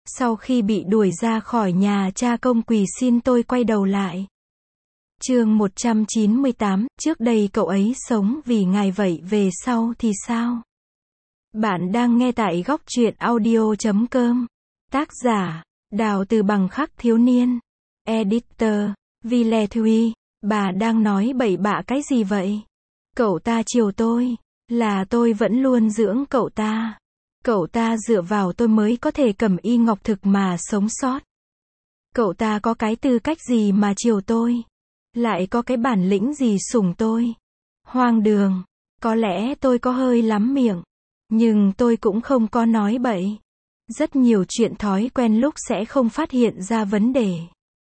Sau khi bị đuổi ra khỏi nhà, cha Công quỳ xin tôi quay đầu lại. Chương 198, trước đây cậu ấy sống vì ngài, vậy về sau thì sao? Bạn đang nghe tại góc truyện audio.com. Tác giả, Đào Từ Bằng Khắc Thiếu Niên. Editor, Vile Thuy. Bà đang nói bậy bạ cái gì vậy? Cậu ta chiều tôi, là tôi vẫn luôn dưỡng cậu ta. Cậu ta dựa vào tôi mới có thể cầm y ngọc thực mà sống sót. Cậu ta có cái tư cách gì mà chiều tôi? Lại có cái bản lĩnh gì sủng tôi? Hoang đường. Có lẽ tôi có hơi lắm miệng, nhưng tôi cũng không có nói bậy. Rất nhiều chuyện thói quen lúc sẽ không phát hiện ra vấn đề.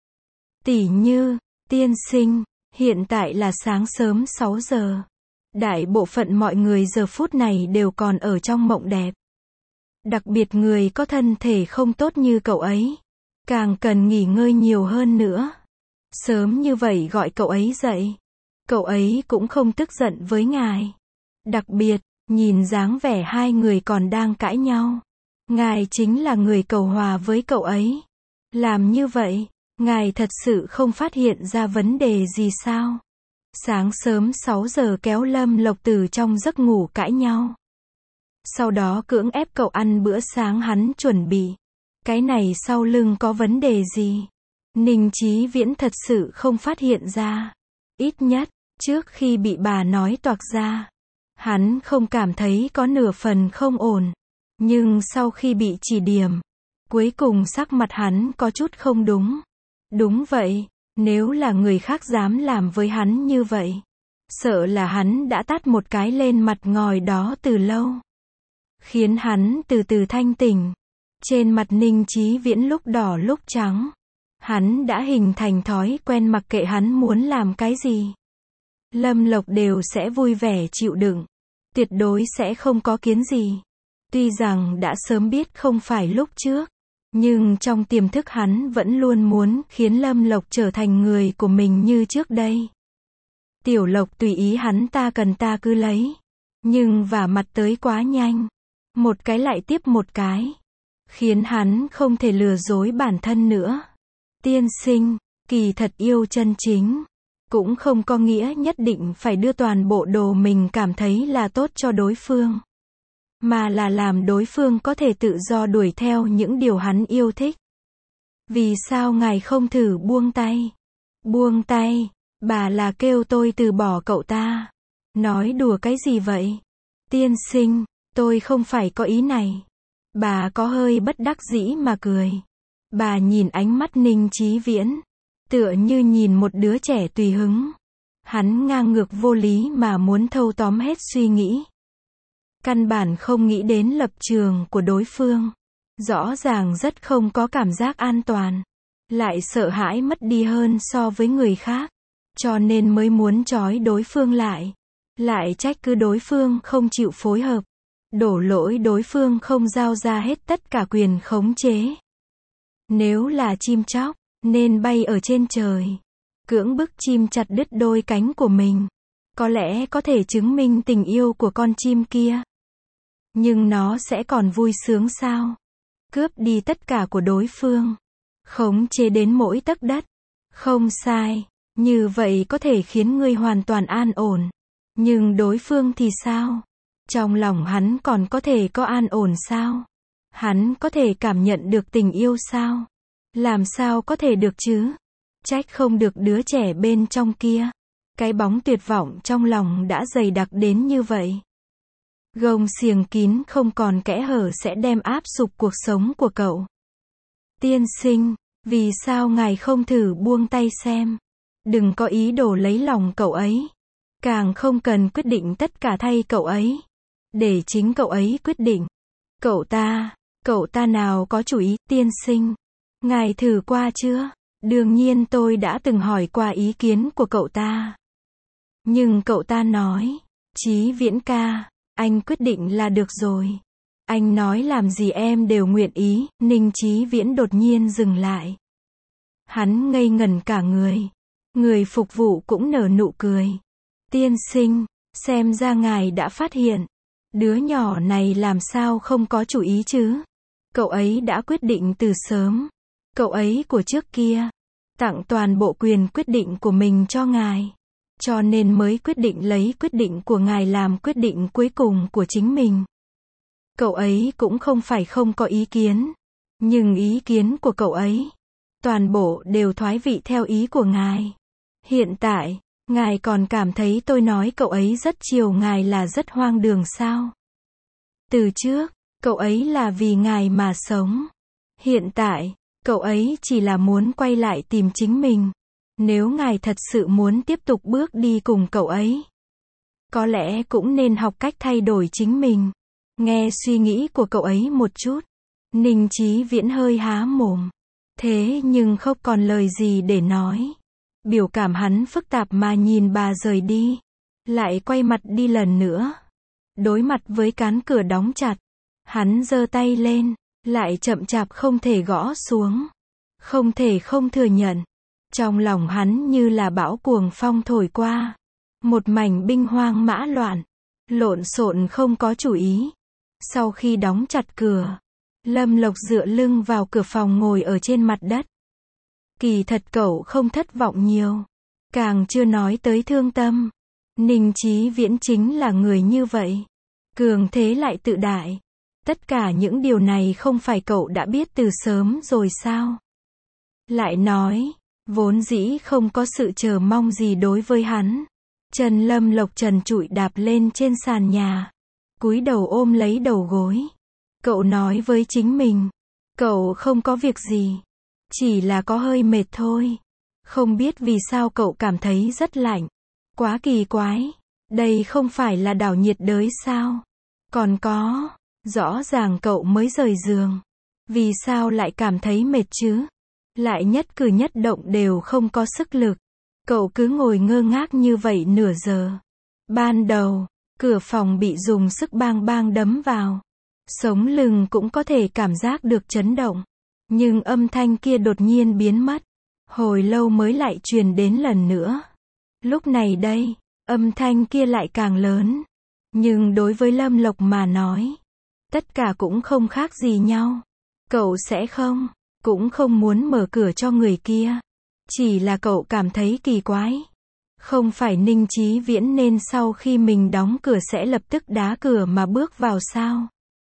Tỉ như, tiên sinh, hiện tại là sáng sớm 6 giờ. Đại bộ phận mọi người giờ phút này đều còn ở trong mộng đẹp. Đặc biệt người có thân thể không tốt như cậu ấy, càng cần nghỉ ngơi nhiều hơn nữa. Sớm như vậy gọi cậu ấy dậy, cậu ấy cũng không tức giận với ngài. Đặc biệt, nhìn dáng vẻ hai người còn đang cãi nhau, ngài chính là người cầu hòa với cậu ấy. Làm như vậy, ngài thật sự không phát hiện ra vấn đề gì sao? Sáng sớm 6 giờ kéo Lâm Lộc từ trong giấc ngủ cãi nhau. Sau đó cưỡng ép cậu ăn bữa sáng hắn chuẩn bị. Cái này sau lưng có vấn đề gì? Ninh Chí Viễn thật sự không phát hiện ra. Ít nhất, trước khi bị bà nói toạc ra, hắn không cảm thấy có nửa phần không ổn. Nhưng sau khi bị chỉ điểm, cuối cùng sắc mặt hắn có chút không đúng. Đúng vậy, nếu là người khác dám làm với hắn như vậy, sợ là hắn đã tát một cái lên mặt ngòi đó từ lâu. Khiến hắn từ từ thanh tỉnh. Trên mặt Ninh Chí Viễn lúc đỏ lúc trắng. Hắn đã hình thành thói quen mặc kệ hắn muốn làm cái gì, Lâm Lộc đều sẽ vui vẻ chịu đựng. Tuyệt đối sẽ không có kiến gì. Tuy rằng đã sớm biết không phải lúc trước, nhưng trong tiềm thức hắn vẫn luôn muốn khiến Lâm Lộc trở thành người của mình như trước đây. Tiểu Lộc tùy ý hắn ta cần ta cứ lấy. Nhưng vả mặt tới quá nhanh. Một cái lại tiếp một cái. Khiến hắn không thể lừa dối bản thân nữa. Tiên sinh, kỳ thật yêu chân chính cũng không có nghĩa nhất định phải đưa toàn bộ đồ mình cảm thấy là tốt cho đối phương, mà là làm đối phương có thể tự do đuổi theo những điều hắn yêu thích. Vì sao ngài không thử buông tay? Buông tay? Bà là kêu tôi từ bỏ cậu ta. Nói đùa cái gì vậy? Tiên sinh, tôi không phải có ý này. Bà có hơi bất đắc dĩ mà cười. Bà nhìn ánh mắt Ninh Chí Viễn, tựa như nhìn một đứa trẻ tùy hứng. Hắn ngang ngược vô lý mà muốn thâu tóm hết suy nghĩ. Căn bản không nghĩ đến lập trường của đối phương. Rõ ràng rất không có cảm giác an toàn. Lại sợ hãi mất đi hơn so với người khác. Cho nên mới muốn trói đối phương lại. Lại trách cứ đối phương không chịu phối hợp. Đổ lỗi đối phương không giao ra hết tất cả quyền khống chế. Nếu là chim chóc, nên bay ở trên trời. Cưỡng bức chim chặt đứt đôi cánh của mình. Có lẽ có thể chứng minh tình yêu của con chim kia. Nhưng nó sẽ còn vui sướng sao? Cướp đi tất cả của đối phương. Khống chế đến mỗi tấc đất. Không sai. Như vậy có thể khiến ngươi hoàn toàn an ổn. Nhưng đối phương thì sao? Trong lòng hắn còn có thể có an ổn sao? Hắn có thể cảm nhận được tình yêu sao? Làm sao có thể được chứ? Trách không được đứa trẻ bên trong kia. Cái bóng tuyệt vọng trong lòng đã dày đặc đến như vậy. Gông xiềng kín không còn kẽ hở sẽ đem áp sụp cuộc sống của cậu. Tiên sinh, vì sao ngài không thử buông tay xem? Đừng có ý đồ lấy lòng cậu ấy. Càng không cần quyết định tất cả thay cậu ấy. Để chính cậu ấy quyết định. Cậu ta nào có chủ ý, tiên sinh. Ngài thử qua chưa? Đương nhiên tôi đã từng hỏi qua ý kiến của cậu ta. Nhưng cậu ta nói, Chí Viễn ca, anh quyết định là được rồi. Anh nói làm gì em đều nguyện ý. Ninh Chí Viễn đột nhiên dừng lại. Hắn ngây ngẩn cả người. Người phục vụ cũng nở nụ cười. Tiên sinh, xem ra ngài đã phát hiện. Đứa nhỏ này làm sao không có chủ ý chứ? Cậu ấy đã quyết định từ sớm. Cậu ấy của trước kia, tặng toàn bộ quyền quyết định của mình cho ngài. Cho nên mới quyết định lấy quyết định của ngài làm quyết định cuối cùng của chính mình. Cậu ấy cũng không phải không có ý kiến. Nhưng ý kiến của cậu ấy, toàn bộ đều thoái vị theo ý của ngài. Hiện tại, ngài còn cảm thấy tôi nói cậu ấy rất chiều ngài là rất hoang đường sao? Từ trước, cậu ấy là vì ngài mà sống. Hiện tại, cậu ấy chỉ là muốn quay lại tìm chính mình. Nếu ngài thật sự muốn tiếp tục bước đi cùng cậu ấy, có lẽ cũng nên học cách thay đổi chính mình. Nghe suy nghĩ của cậu ấy một chút, Ninh Chí Viễn hơi há mồm. Thế nhưng không còn lời gì để nói. Biểu cảm hắn phức tạp mà nhìn bà rời đi. Lại quay mặt đi lần nữa. Đối mặt với cán cửa đóng chặt. Hắn giơ tay lên, lại chậm chạp không thể gõ xuống. Không thể không thừa nhận. Trong lòng hắn như là bão cuồng phong thổi qua. Một mảnh binh hoang mã loạn. Lộn xộn không có chủ ý. Sau khi đóng chặt cửa, Lâm Lộc dựa lưng vào cửa phòng ngồi ở trên mặt đất. Kỳ thật cậu không thất vọng nhiều. Càng chưa nói tới thương tâm. Ninh Chí Viễn chính là người như vậy. Cường thế lại tự đại. Tất cả những điều này không phải cậu đã biết từ sớm rồi sao? Lại nói, vốn dĩ không có sự chờ mong gì đối với hắn. Chân Lâm Lộc trần trụi đạp lên trên sàn nhà. Cúi đầu ôm lấy đầu gối. Cậu nói với chính mình, cậu không có việc gì. Chỉ là có hơi mệt thôi. Không biết vì sao cậu cảm thấy rất lạnh. Quá kỳ quái. Đây không phải là đảo nhiệt đới sao? Còn có, rõ ràng cậu mới rời giường. Vì sao lại cảm thấy mệt chứ? Lại nhất cử nhất động đều không có sức lực. Cậu cứ ngồi ngơ ngác như vậy nửa giờ. Ban đầu, cửa phòng bị dùng sức bang bang đấm vào. Sống lưng cũng có thể cảm giác được chấn động. Nhưng âm thanh kia đột nhiên biến mất. Hồi lâu mới lại truyền đến lần nữa. Lúc này đây, âm thanh kia lại càng lớn. Nhưng đối với Lâm Lộc mà nói, tất cả cũng không khác gì nhau. Cậu sẽ cũng không muốn mở cửa cho người kia. Chỉ là cậu cảm thấy kỳ quái. Không phải Ninh Chí Viễn nên sau khi mình đóng cửa sẽ lập tức đá cửa mà bước vào sao?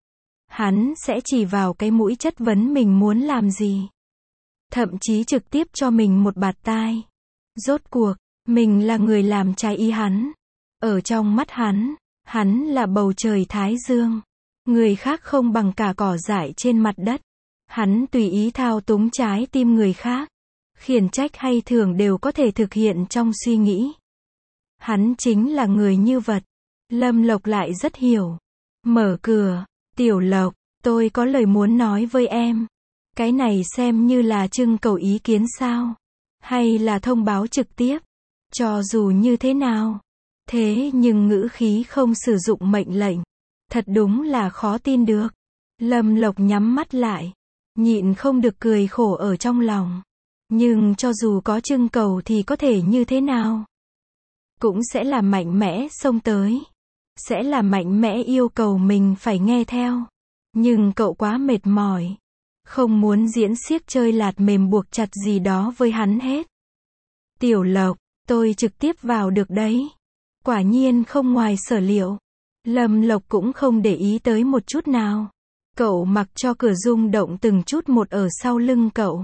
Hắn sẽ chỉ vào cái mũi chất vấn mình muốn làm gì. Thậm chí trực tiếp cho mình một bạt tai. Rốt cuộc, mình là người làm trái ý hắn. Ở trong mắt hắn là bầu trời thái dương. Người khác không bằng cả cỏ dại trên mặt đất. Hắn tùy ý thao túng trái tim người khác. Khiển trách hay thưởng đều có thể thực hiện trong suy nghĩ. Hắn chính là người như vật. Lâm Lộc lại rất hiểu. Mở cửa, Tiểu Lộc, tôi có lời muốn nói với em. Cái này xem như là trưng cầu ý kiến sao? Hay là thông báo trực tiếp? Cho dù như thế nào. Thế nhưng ngữ khí không sử dụng mệnh lệnh. Thật đúng là khó tin được. Lâm Lộc nhắm mắt lại. Nhịn không được cười khổ ở trong lòng. Nhưng cho dù có trưng cầu thì có thể như thế nào? Cũng sẽ là mạnh mẽ xông tới. Sẽ là mạnh mẽ yêu cầu mình phải nghe theo. Nhưng cậu quá mệt mỏi. Không muốn diễn xiếc chơi lạt mềm buộc chặt gì đó với hắn hết. Tiểu Lộc, tôi trực tiếp vào được đấy. Quả nhiên không ngoài sở liệu. Lâm Lộc cũng không để ý tới một chút nào. Cậu mặc cho cửa rung động từng chút một ở sau lưng cậu.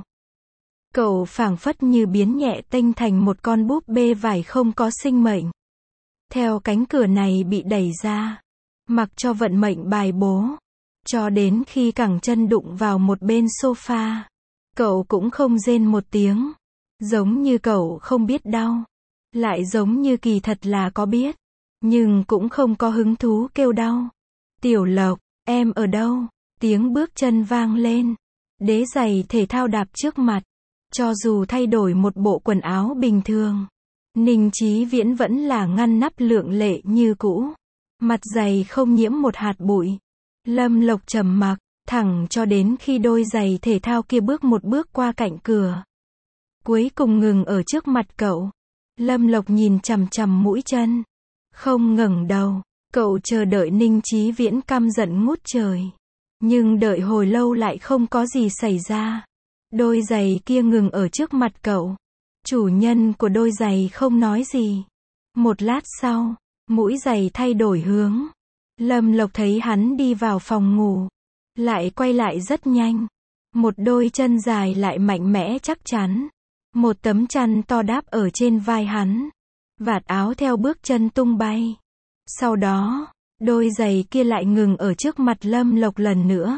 Cậu phảng phất như biến nhẹ tênh thành một con búp bê vải không có sinh mệnh. Theo cánh cửa này bị đẩy ra. Mặc cho vận mệnh bài bố. Cho đến khi cẳng chân đụng vào một bên sofa. Cậu cũng không rên một tiếng. Giống như cậu không biết đau. Lại giống như kỳ thật là có biết. Nhưng cũng không có hứng thú kêu đau. Tiểu Lộc, em ở đâu? Tiếng bước chân vang lên. Đế giày thể thao đạp trước mặt. Cho dù thay đổi một bộ quần áo bình thường. Ninh Chí Viễn vẫn là ngăn nắp lượng lệ như cũ. Mặt giày không nhiễm một hạt bụi. Lâm Lộc trầm mặc, thẳng cho đến khi đôi giày thể thao kia bước một bước qua cạnh cửa. Cuối cùng ngừng ở trước mặt cậu. Lâm Lộc nhìn chằm chằm mũi chân. Không ngẩng đầu. Cậu chờ đợi Ninh Chí Viễn căm giận ngút trời. Nhưng đợi hồi lâu lại không có gì xảy ra. Đôi giày kia ngừng ở trước mặt cậu. Chủ nhân của đôi giày không nói gì. Một lát sau, mũi giày thay đổi hướng. Lâm Lộc thấy hắn đi vào phòng ngủ. Lại quay lại rất nhanh. Một đôi chân dài lại mạnh mẽ chắc chắn. Một tấm chăn to đáp ở trên vai hắn. Vạt áo theo bước chân tung bay. Sau đó, đôi giày kia lại ngừng ở trước mặt Lâm Lộc lần nữa.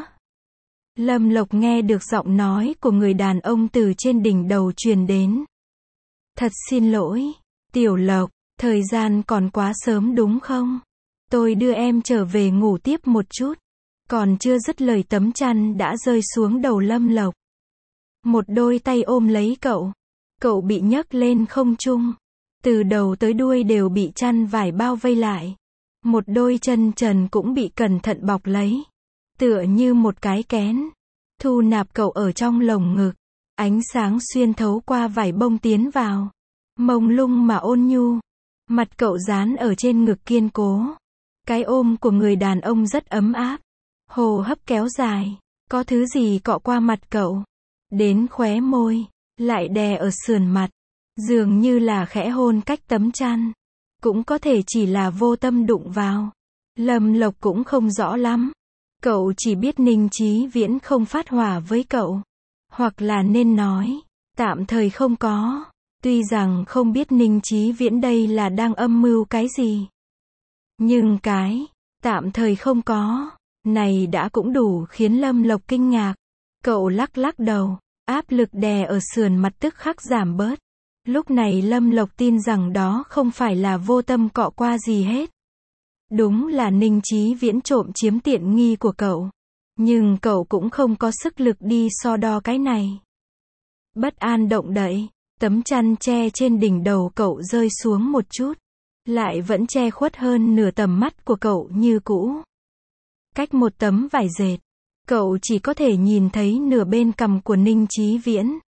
Lâm Lộc nghe được giọng nói của người đàn ông từ trên đỉnh đầu truyền đến. Thật xin lỗi, Tiểu Lộc, thời gian còn quá sớm đúng không? Tôi đưa em trở về ngủ tiếp một chút. Còn chưa dứt lời tấm chăn đã rơi xuống đầu Lâm Lộc. Một đôi tay ôm lấy cậu. Cậu bị nhấc lên không trung. Từ đầu tới đuôi đều bị chăn vải bao vây lại. Một đôi chân trần cũng bị cẩn thận bọc lấy. Tựa như một cái kén. Thu nạp cậu ở trong lồng ngực. Ánh sáng xuyên thấu qua vải bông tiến vào. Mông lung mà ôn nhu. Mặt cậu dán ở trên ngực kiên cố. Cái ôm của người đàn ông rất ấm áp. Hô hấp kéo dài. Có thứ gì cọ qua mặt cậu. Đến khóe môi. Lại đè ở sườn mặt. Dường như là khẽ hôn cách tấm chăn. Cũng có thể chỉ là vô tâm đụng vào. Lâm Lộc cũng không rõ lắm. Cậu chỉ biết Ninh Chí Viễn không phát hỏa với cậu. Hoặc là nên nói, tạm thời không có. Tuy rằng không biết Ninh Chí Viễn đây là đang âm mưu cái gì. Nhưng cái, tạm thời không có, này đã cũng đủ khiến Lâm Lộc kinh ngạc. Cậu lắc lắc đầu, áp lực đè ở sườn mặt tức khắc giảm bớt. Lúc này Lâm Lộc tin rằng đó không phải là vô tâm cọ qua gì hết. Đúng là Ninh Chí Viễn trộm chiếm tiện nghi của cậu. Nhưng cậu cũng không có sức lực đi so đo cái này. Bất an động đậy, tấm chăn che trên đỉnh đầu cậu rơi xuống một chút. Lại vẫn che khuất hơn nửa tầm mắt của cậu như cũ. Cách một tấm vải dệt, cậu chỉ có thể nhìn thấy nửa bên cằm của Ninh Chí Viễn.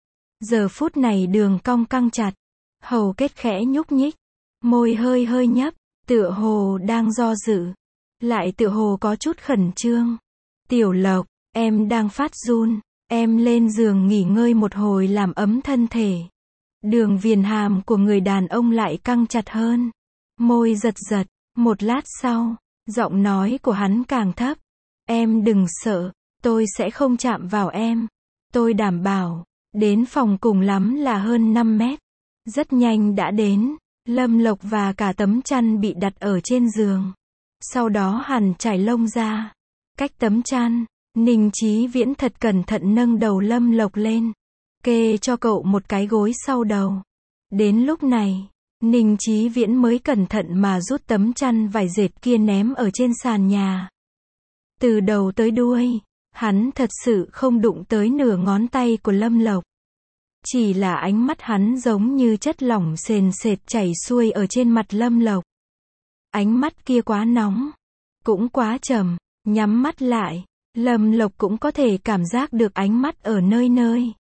Giờ phút này đường cong căng chặt, hầu kết khẽ nhúc nhích, môi hơi hơi nhấp, tựa hồ đang do dự, lại tựa hồ có chút khẩn trương. Tiểu Lộc, em đang phát run, em lên giường nghỉ ngơi một hồi làm ấm thân thể. Đường viền hàm của người đàn ông lại căng chặt hơn, môi giật giật, một lát sau, giọng nói của hắn càng thấp. Em đừng sợ, tôi sẽ không chạm vào em. Tôi đảm bảo. Đến phòng cùng lắm là hơn 5 mét. Rất nhanh đã đến. Lâm Lộc và cả tấm chăn bị đặt ở trên giường. Sau đó hắn trải lông ra. Cách tấm chăn, Ninh Chí Viễn thật cẩn thận nâng đầu Lâm Lộc lên. Kê cho cậu một cái gối sau đầu. Đến lúc này, Ninh Chí Viễn mới cẩn thận mà rút tấm chăn vải dệt kia ném ở trên sàn nhà. Từ đầu tới đuôi, hắn thật sự không đụng tới nửa ngón tay của Lâm Lộc. Chỉ là ánh mắt hắn giống như chất lỏng sền sệt chảy xuôi ở trên mặt Lâm Lộc. Ánh mắt kia quá nóng, cũng quá trầm, nhắm mắt lại, Lâm Lộc cũng có thể cảm giác được ánh mắt ở nơi nơi.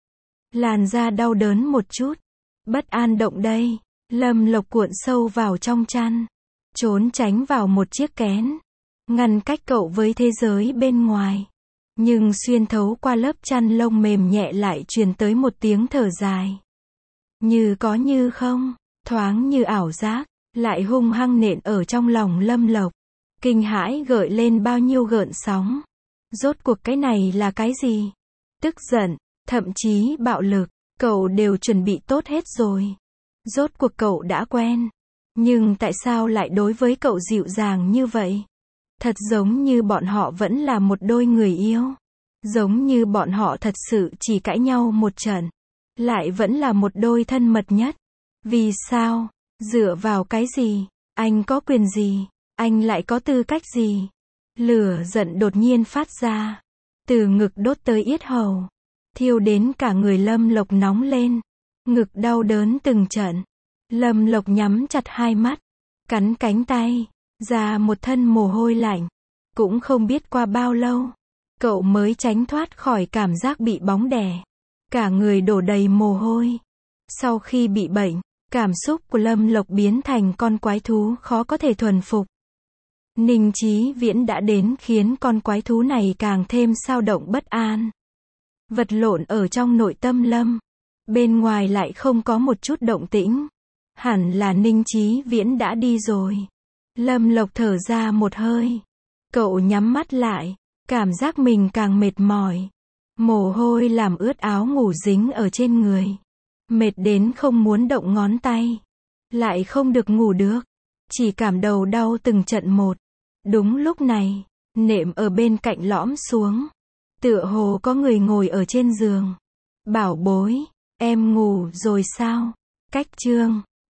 Làn da đau đớn một chút, bất an động đây, Lâm Lộc cuộn sâu vào trong chăn, trốn tránh vào một chiếc kén, ngăn cách cậu với thế giới bên ngoài. Nhưng xuyên thấu qua lớp chăn lông mềm nhẹ lại truyền tới một tiếng thở dài. Như có như không, thoáng như ảo giác, lại hung hăng nện ở trong lòng Lâm Lộc. Kinh hãi gợi lên bao nhiêu gợn sóng. Rốt cuộc cái này là cái gì? Tức giận, thậm chí bạo lực, cậu đều chuẩn bị tốt hết rồi. Rốt cuộc cậu đã quen. Nhưng tại sao lại đối với cậu dịu dàng như vậy? Thật giống như bọn họ vẫn là một đôi người yêu. Giống như bọn họ thật sự chỉ cãi nhau một trận. Lại vẫn là một đôi thân mật nhất. Vì sao? Dựa vào cái gì? Anh có quyền gì? Anh lại có tư cách gì? Lửa giận đột nhiên phát ra. Từ ngực đốt tới yết hầu. Thiêu đến cả người Lâm Lộc nóng lên. Ngực đau đớn từng trận. Lâm Lộc nhắm chặt hai mắt. Cắn cánh tay. Ra một thân mồ hôi lạnh. Cũng không biết qua bao lâu, cậu mới tránh thoát khỏi cảm giác bị bóng đè. Cả người đổ đầy mồ hôi. Sau khi bị bệnh, cảm xúc của Lâm Lộc biến thành con quái thú khó có thể thuần phục. Ninh Chí Viễn đã đến khiến con quái thú này càng thêm xao động bất an. Vật lộn ở trong nội tâm Lâm. Bên ngoài lại không có một chút động tĩnh. Hẳn là Ninh Chí Viễn đã đi rồi. Lâm Lộc thở ra một hơi. Cậu nhắm mắt lại. Cảm giác mình càng mệt mỏi. Mồ hôi làm ướt áo ngủ dính ở trên người. Mệt đến không muốn động ngón tay. Lại không được ngủ được. Chỉ cảm đầu đau từng trận một. Đúng lúc này, nệm ở bên cạnh lõm xuống. Tựa hồ có người ngồi ở trên giường. Bảo bối, em ngủ rồi sao? Cách chương